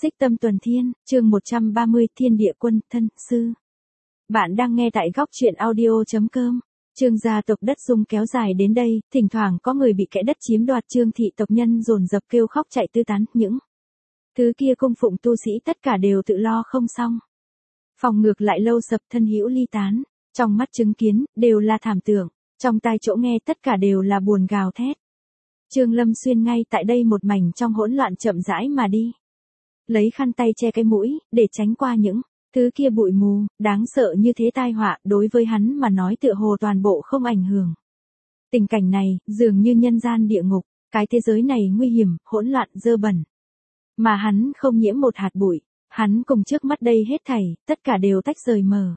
Xích Tâm Tuần Thiên, chương 130, Thiên Địa Quân, Thân, Sư. Bạn đang nghe tại góc truyện audio.com. Trương gia tộc Đất Dung kéo dài đến đây, thỉnh thoảng có người bị kẻ đất chiếm đoạt, Trương thị tộc nhân dồn dập kêu khóc chạy tứ tán, những thứ kia cung phụng tu sĩ tất cả đều tự lo không xong. Phòng ngược lại lâu sập, thân hữu ly tán, trong mắt chứng kiến, đều là thảm tưởng, trong tai chỗ nghe tất cả đều là buồn gào thét. Trương Lâm Xuyên ngay tại đây một mảnh trong hỗn loạn chậm rãi mà đi. Lấy khăn tay che cái mũi, để tránh qua những thứ kia bụi mù, đáng sợ như thế tai họa, đối với hắn mà nói tựa hồ toàn bộ không ảnh hưởng. Tình cảnh này, dường như nhân gian địa ngục, cái thế giới này nguy hiểm, hỗn loạn, dơ bẩn. Mà hắn không nhiễm một hạt bụi, hắn cùng trước mắt đây hết thảy, tất cả đều tách rời mờ.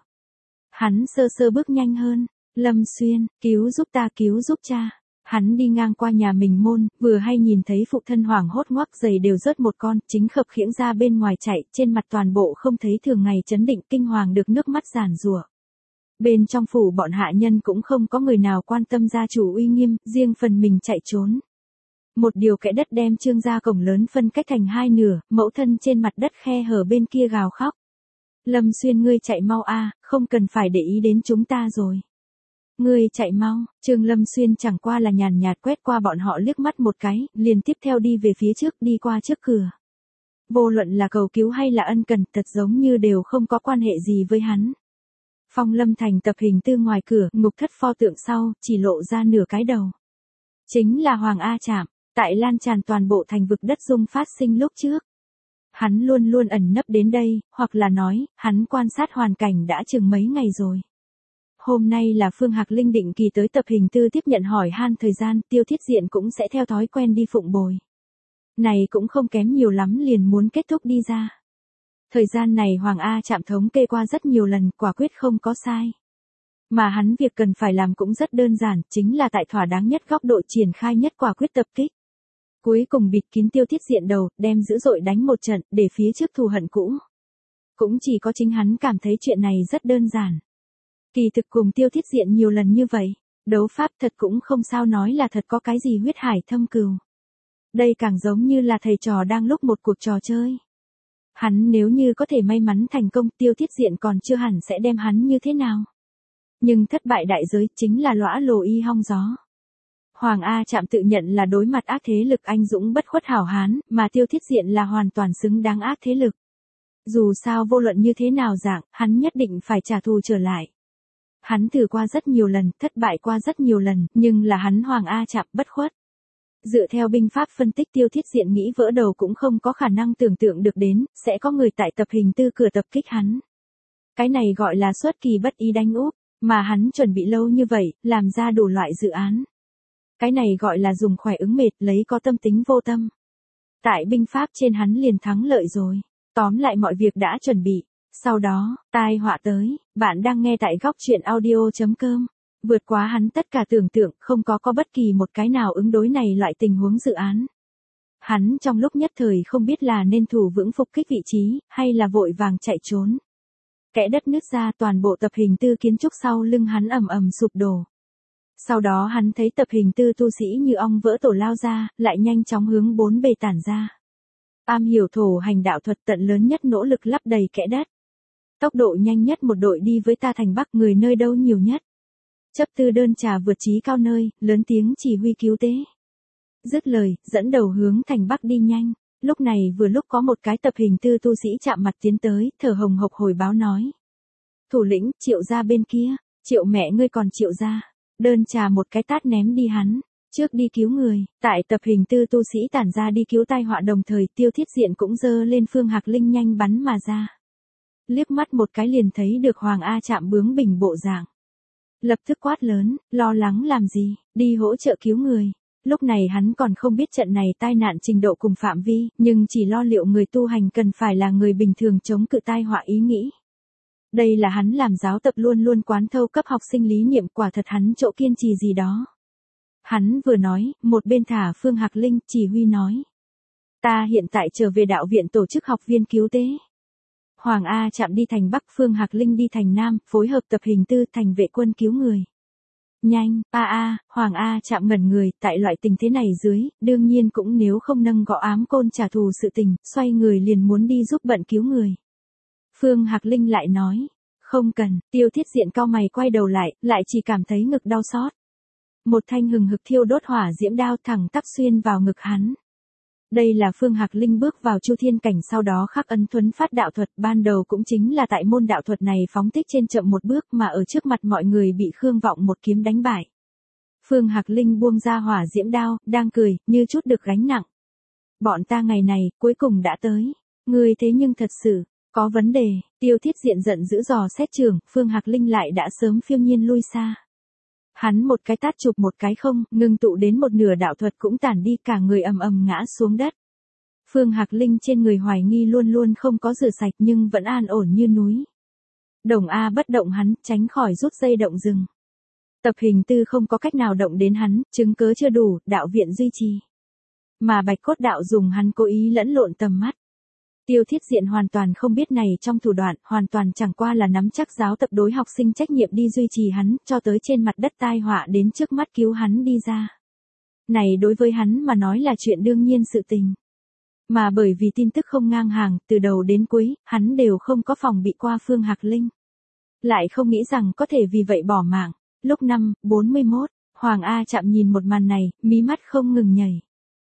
Hắn sơ sơ bước nhanh hơn, Lâm Xuyên, cứu giúp ta, cứu giúp cha. Hắn đi ngang qua nhà mình môn, vừa hay nhìn thấy phụ thân hoảng hốt ngoác giày đều rớt một con, chính khập khiễng ra bên ngoài chạy, trên mặt toàn bộ không thấy thường ngày chấn định, kinh hoàng được nước mắt giàn giụa. Bên trong phủ bọn hạ nhân cũng không có người nào quan tâm gia chủ uy nghiêm, riêng phần mình chạy trốn. Một điều kẽ đất đem Trương gia cổng lớn phân cách thành hai nửa, mẫu thân trên mặt đất khe hở bên kia gào khóc. Lâm Xuyên, ngươi chạy mau a, không cần phải để ý đến chúng ta rồi. Ngươi chạy mau. Trương Lâm Xuyên chẳng qua là nhàn nhạt quét qua bọn họ liếc mắt một cái, liền tiếp theo đi về phía trước, đi qua trước cửa. Vô luận là cầu cứu hay là ân cần, thật giống như đều không có quan hệ gì với hắn. Phong Lâm Thành tập hình tư ngoài cửa, ngục thất pho tượng sau, chỉ lộ ra nửa cái đầu. Chính là Hoàng A Trạm, tại lan tràn toàn bộ thành vực Đất Dung phát sinh lúc trước. Hắn luôn luôn ẩn nấp đến đây, hoặc là nói, hắn quan sát hoàn cảnh đã chừng mấy ngày rồi. Hôm nay là Phương Hạc Linh định kỳ tới tập hình tư tiếp nhận hỏi han thời gian, Tiêu Thiết Diện cũng sẽ theo thói quen đi phụng bồi. Này cũng không kém nhiều lắm liền muốn kết thúc đi ra. Thời gian này Hoàng A Trạm thống kê qua rất nhiều lần, quả quyết không có sai. Mà hắn việc cần phải làm cũng rất đơn giản, chính là tại thỏa đáng nhất góc độ triển khai nhất quả quyết tập kích. Cuối cùng bịt kín Tiêu Thiết Diện đầu, đem dữ dội đánh một trận, để phía trước thù hận cũ. Cũng chỉ có chính hắn cảm thấy chuyện này rất đơn giản. Kỳ thực cùng Tiêu Thiết Diện nhiều lần như vậy, đấu pháp thật cũng không sao nói là thật có cái gì huyết hải thâm cừu. Đây càng giống như là thầy trò đang lúc một cuộc trò chơi. Hắn nếu như có thể may mắn thành công, Tiêu Thiết Diện còn chưa hẳn sẽ đem hắn như thế nào. Nhưng thất bại đại giới chính là lõa lồ y hong gió. Hoàng A Trạm tự nhận là đối mặt ác thế lực anh dũng bất khuất hảo hán, mà Tiêu Thiết Diện là hoàn toàn xứng đáng ác thế lực. Dù sao vô luận như thế nào dạng, hắn nhất định phải trả thù trở lại. Hắn thử qua rất nhiều lần, thất bại qua rất nhiều lần, nhưng là hắn Hoàng A Trạm bất khuất. Dựa theo binh pháp phân tích, Tiêu Thiết Diện nghĩ vỡ đầu cũng không có khả năng tưởng tượng được đến, sẽ có người tại tập hình tư cửa tập kích hắn. Cái này gọi là xuất kỳ bất ý đánh úp, mà hắn chuẩn bị lâu như vậy, làm ra đủ loại dự án. Cái này gọi là dùng khỏe ứng mệt, lấy có tâm tính vô tâm. Tại binh pháp trên hắn liền thắng lợi rồi. Tóm lại mọi việc đã chuẩn bị. Sau đó, tai họa tới, bạn đang nghe tại góc truyện audio.com. Vượt quá hắn tất cả tưởng tượng, không có bất kỳ một cái nào ứng đối này loại tình huống dự án. Hắn trong lúc nhất thời không biết là nên thủ vững phục kích vị trí, hay là vội vàng chạy trốn. Kẽ đất nứt ra, toàn bộ tập hình tư kiến trúc sau lưng hắn ầm ầm sụp đổ. Sau đó hắn thấy tập hình tư tu sĩ như ong vỡ tổ lao ra, lại nhanh chóng hướng bốn bề tản ra. Am hiểu thổ hành đạo thuật, tận lớn nhất nỗ lực lấp đầy kẽ đất. Tốc độ nhanh nhất một đội đi với ta thành Bắc, người nơi đâu nhiều nhất. Chấp tư đơn trà vượt trí cao nơi, lớn tiếng chỉ huy cứu tế. Dứt lời, dẫn đầu hướng thành Bắc đi nhanh. Lúc này vừa lúc có một cái tập hình tư tu sĩ chạm mặt tiến tới, thở hồng hộc hồi báo nói. Thủ lĩnh, Triệu gia bên kia, Triệu mẹ ngươi còn Triệu gia. Đơn trà một cái tát ném đi hắn. Trước đi cứu người, tại tập hình tư tu sĩ tản ra đi cứu tai họa, đồng thời Tiêu Thiết Diện cũng giơ lên Phương Hạc Linh nhanh bắn mà ra. Liếc mắt một cái liền thấy được Hoàng A Trạm bướng bỉnh bộ dạng. Lập tức quát lớn, lo lắng làm gì, đi hỗ trợ cứu người. Lúc này hắn còn không biết trận này tai nạn trình độ cùng phạm vi, nhưng chỉ lo liệu người tu hành cần phải là người bình thường chống cự tai họa ý nghĩ. Đây là hắn làm giáo tập luôn luôn quán thâu cấp học sinh lý niệm, quả thật hắn chỗ kiên trì gì đó. Hắn vừa nói, một bên thả Phương Hạc Linh, chỉ huy nói. Ta hiện tại trở về đạo viện tổ chức học viên cứu tế. Hoàng A Trạm đi thành Bắc, Phương Hạc Linh đi thành Nam, phối hợp tập hình tư thành vệ quân cứu người. Nhanh, Hoàng A Trạm ngẩn người, tại loại tình thế này dưới, đương nhiên cũng nếu không nâng gõ ám côn trả thù sự tình, xoay người liền muốn đi giúp bận cứu người. Phương Hạc Linh lại nói, không cần, Tiêu Thiết Diện cau mày quay đầu lại chỉ cảm thấy ngực đau xót. Một thanh hừng hực thiêu đốt hỏa diễm đao thẳng tắp xuyên vào ngực hắn. Đây là Phương Hạc Linh bước vào Chu Thiên cảnh sau đó khắc ấn thuấn phát đạo thuật, ban đầu cũng chính là tại môn đạo thuật này phóng thích trên chậm một bước mà ở trước mặt mọi người bị Khương Vọng một kiếm đánh bại. Phương Hạc Linh buông ra hỏa diễm đao, đang cười, như chút được gánh nặng. Bọn ta ngày này, cuối cùng đã tới. Ngươi thế nhưng thật sự, có vấn đề, Tiêu Thiết Diện giận dữ dò xét trường, Phương Hạc Linh lại đã sớm phiêu nhiên lui xa. Hắn một cái tát chụp một cái không, ngưng tụ đến một nửa đạo thuật cũng tản đi, cả người ầm ầm ngã xuống đất. Phương Hạc Linh trên người hoài nghi luôn luôn không có rửa sạch nhưng vẫn an ổn như núi. Đồng A bất động hắn, tránh khỏi rút dây động rừng. Tập hình tư không có cách nào động đến hắn, chứng cớ chưa đủ, đạo viện duy trì. Mà Bạch Cốt đạo dùng hắn cố ý lẫn lộn tầm mắt. Tiêu Thiết Diện hoàn toàn không biết này trong thủ đoạn, hoàn toàn chẳng qua là nắm chắc giáo tập đối học sinh trách nhiệm đi duy trì hắn, cho tới trên mặt đất tai họa đến trước mắt cứu hắn đi ra. Này đối với hắn mà nói là chuyện đương nhiên sự tình. Mà bởi vì tin tức không ngang hàng, từ đầu đến cuối, hắn đều không có phòng bị qua Phương Hạc Linh. Lại không nghĩ rằng có thể vì vậy bỏ mạng. Lúc 5:41, Hoàng A Trạm nhìn một màn này, mí mắt không ngừng nhảy.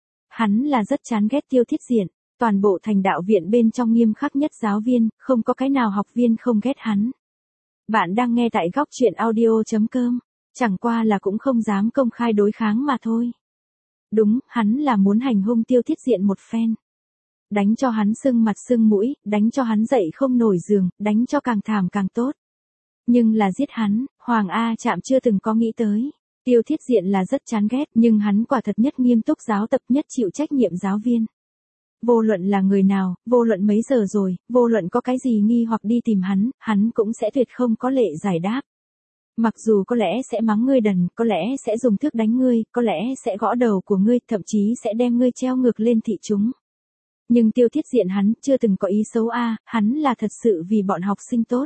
Hắn là rất chán ghét Tiêu Thiết Diện. Toàn bộ thành đạo viện bên trong nghiêm khắc nhất giáo viên, không có cái nào học viên không ghét hắn. Bạn đang nghe tại góc truyện audio.com, chẳng qua là cũng không dám công khai đối kháng mà thôi. Đúng, hắn là muốn hành hung Tiêu Thiết Diện một phen. Đánh cho hắn sưng mặt sưng mũi, đánh cho hắn dậy không nổi giường, đánh cho càng thảm càng tốt. Nhưng là giết hắn, Hoàng A Trạm chưa từng có nghĩ tới. Tiêu Thiết Diện là rất chán ghét, nhưng hắn quả thật nhất nghiêm túc giáo tập, nhất chịu trách nhiệm giáo viên. Vô luận là người nào, vô luận mấy giờ rồi, vô luận có cái gì nghi hoặc đi tìm hắn cũng sẽ tuyệt không có lệ giải đáp. Mặc dù có lẽ sẽ mắng ngươi đần, có lẽ sẽ dùng thước đánh ngươi, có lẽ sẽ gõ đầu của ngươi, thậm chí sẽ đem ngươi treo ngược lên thị chúng. Nhưng Tiêu Thiết Diện hắn chưa từng có ý xấu hắn là thật sự vì bọn học sinh tốt.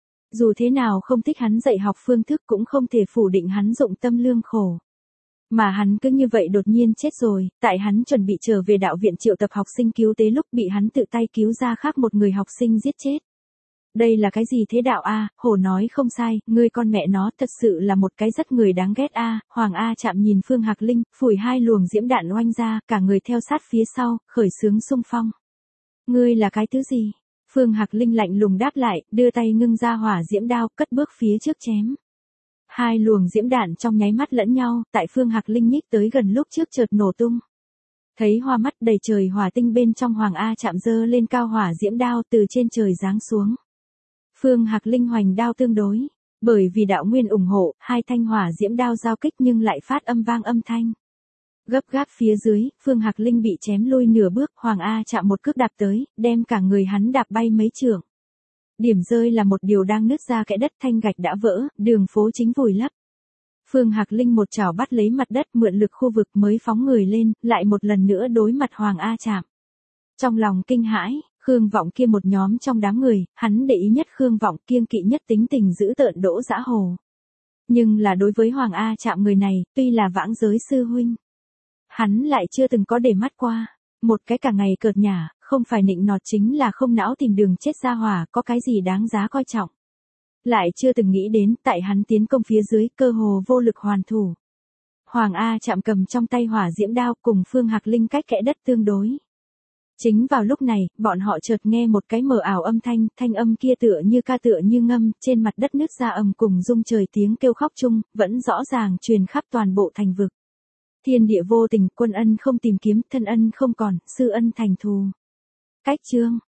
Dù thế nào không thích hắn dạy học phương thức cũng không thể phủ định hắn dụng tâm lương khổ. Mà hắn cứ như vậy đột nhiên chết rồi, tại hắn chuẩn bị trở về đạo viện triệu tập học sinh cứu tế lúc bị hắn tự tay cứu ra khác một người học sinh giết chết. Đây là cái gì thế đạo Hổ nói không sai, ngươi con mẹ nó thật sự là một cái rất người đáng ghét Hoàng A Trạm nhìn Phương Hạc Linh, phủi hai luồng diễm đạn oanh ra, cả người theo sát phía sau, khởi xướng xung phong. Ngươi là cái thứ gì? Phương Hạc Linh lạnh lùng đáp lại, đưa tay ngưng ra hỏa diễm đao, cất bước phía trước chém. Hai luồng diễm đạn trong nháy mắt lẫn nhau, tại Phương Hạc Linh nhích tới gần lúc trước chợt nổ tung. Thấy hoa mắt đầy trời hỏa tinh bên trong Hoàng A Trạm giơ lên cao hỏa diễm đao từ trên trời giáng xuống. Phương Hạc Linh hoành đao tương đối, bởi vì đạo nguyên ủng hộ, hai thanh hỏa diễm đao giao kích nhưng lại phát âm vang âm thanh. Gấp gáp phía dưới, Phương Hạc Linh bị chém lui nửa bước, Hoàng A Trạm một cước đạp tới, đem cả người hắn đạp bay mấy trượng. Điểm rơi là một điều đang nứt ra kẽ đất, thanh gạch đã vỡ, đường phố chính vùi lấp. Phương Hạc Linh một chảo bắt lấy mặt đất, mượn lực khu vực mới phóng người lên, lại một lần nữa đối mặt Hoàng A Trạm. Trong lòng kinh hãi, Khương Vọng kia một nhóm trong đám người, hắn để ý nhất Khương Vọng, kiêng kỵ nhất tính tình dữ tợn Đỗ Dã Hồ. Nhưng là đối với Hoàng A Trạm người này, tuy là vãng giới sư huynh, hắn lại chưa từng có để mắt qua. Một cái cả ngày cợt nhả, không phải nịnh nọt chính là không não tìm đường chết ra hỏa, có cái gì đáng giá coi trọng. Lại chưa từng nghĩ đến, tại hắn tiến công phía dưới, cơ hồ vô lực hoàn thủ. Hoàng A Trạm cầm trong tay hỏa diễm đao cùng Phương Hạc Linh cách kẽ đất tương đối. Chính vào lúc này, bọn họ chợt nghe một cái mờ ảo âm thanh, thanh âm kia tựa như ca tựa như ngâm, trên mặt đất nứt ra ầm cùng rung trời tiếng kêu khóc chung, vẫn rõ ràng truyền khắp toàn bộ thành vực. Thiên địa vô tình, quân ân không tìm kiếm, thân ân không còn, sư ân thành thù. Cách chương